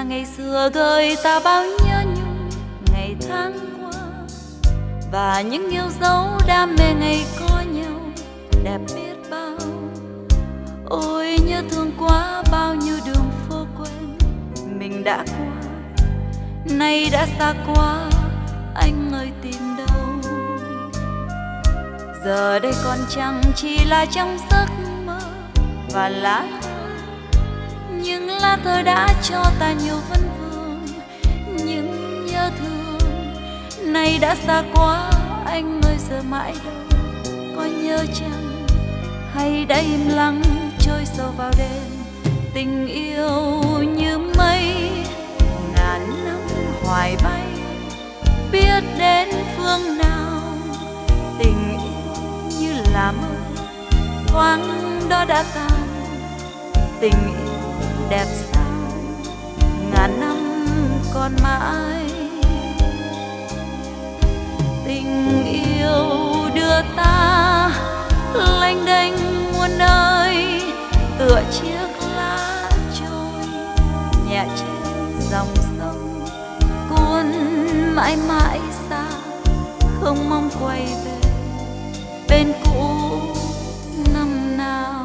ngày xưa gợi ta bao nhớ nhung ngày tháng qua, và những yêu dấu đam mê ngày có nhau đẹp biết bao. Ôi nhớ thương quá bao nhiêu đường phố quen mình đã qua, nay đã xa quá anh ơi tìm đâu. Giờ đây còn chẳng chỉ là trong giấc mơ và lá thơ, nhưng lá thơ đã cho ta nhiều vấn vương. Những nhớ thương nay đã xa quá anh ơi, giờ mãi đâu có nhớ chăng, hay đã im lặng trôi sâu vào đêm. Tình yêu như mây ngàn năm hoài bay, biết đến phương nào. Tình yêu như là mơ thoáng đó đã tan, tình yêu đẹp sao ngàn năm còn mãi. Tình yêu đưa ta lênh đênh muôn nơi, tựa chiếc lá trôi nhẹ trên dòng sông, cuốn mãi mãi xa không mong quay về bên cũ năm nào.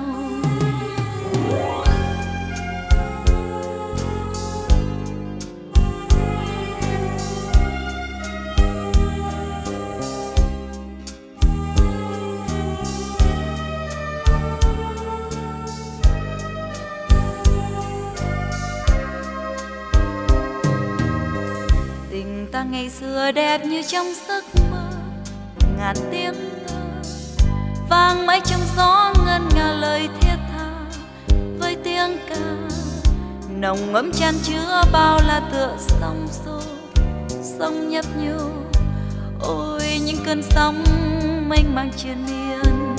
Tình ta ngày xưa đẹp như trong giấc mơ, ngàn tiếng thơ vang mãi trong gió ngân nga lời thiết tha. Với tiếng ca nồng ấm chan chứa bao là tựa sóng xô, sóng nhấp nhô. Ôi những cơn sóng mênh mang triền miên,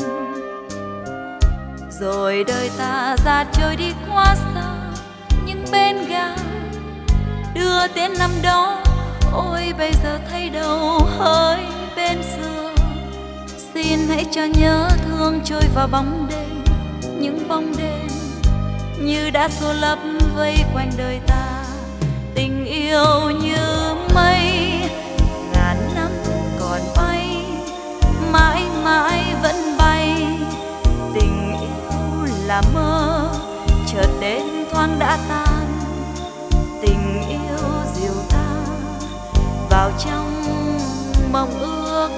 rồi đời ta ra trôi đi quá xa những bên ga đưa tiến năm đó. Ôi bây giờ thấy đâu hơi bên xưa, xin hãy cho nhớ thương trôi vào bóng đêm. Những bóng đêm như đã xô lấp vây quanh đời ta. Tình yêu như mây ngàn năm còn bay, mãi mãi vẫn bay. Tình yêu là mơ chợt đến thoáng đã tan, tình yêu dìu ta vào trong mộng ước.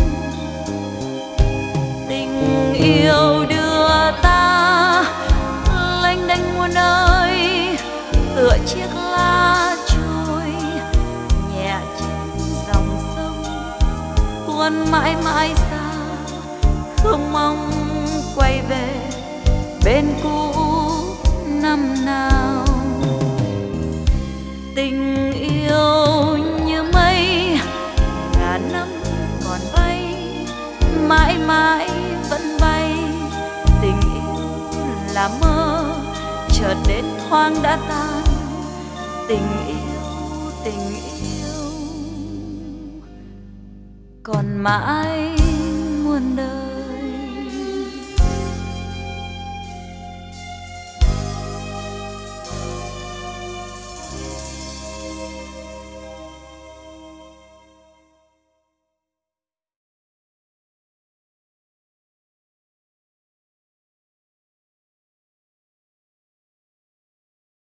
Tình yêu đưa ta lênh đênh muôn nơi, tựa chiếc lá trôi nhẹ trên dòng sông, cuốn mãi mãi xa không mong quay về bên cũ năm nào. Tình yêu như mây ngàn năm còn bay, mãi mãi vẫn bay. Tình yêu là mơ chợt đến thoáng đã tan, tình yêu còn mãi muôn đời.